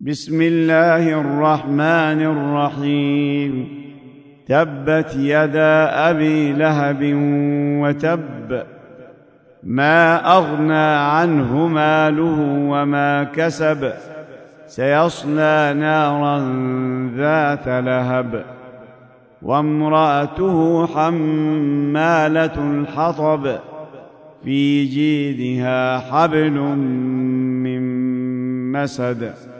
بسم الله الرحمن الرحيم. تبت يدا أبي لهب وتب، ما أغنى عنه ماله وما كسب، سيصلى نارا ذات لهب، وامرأته حمالة الحطب، في جيدها حبل من مسد.